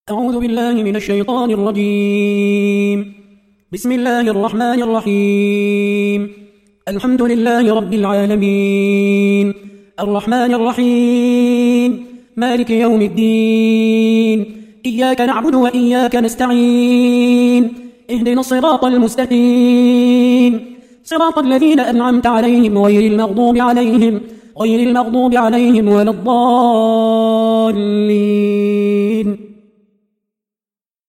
أعوذ بالله من الشيطان الرجيم. بسم الله الرحمن الرحيم. الحمد لله رب العالمين، الرحمن الرحيم، مالك يوم الدين. إياك نعبد وإياك نستعين، اهدنا الصراط المستقيم، صراط الذين أنعمت عليهم غير المغضوب عليهم ولا الضالين.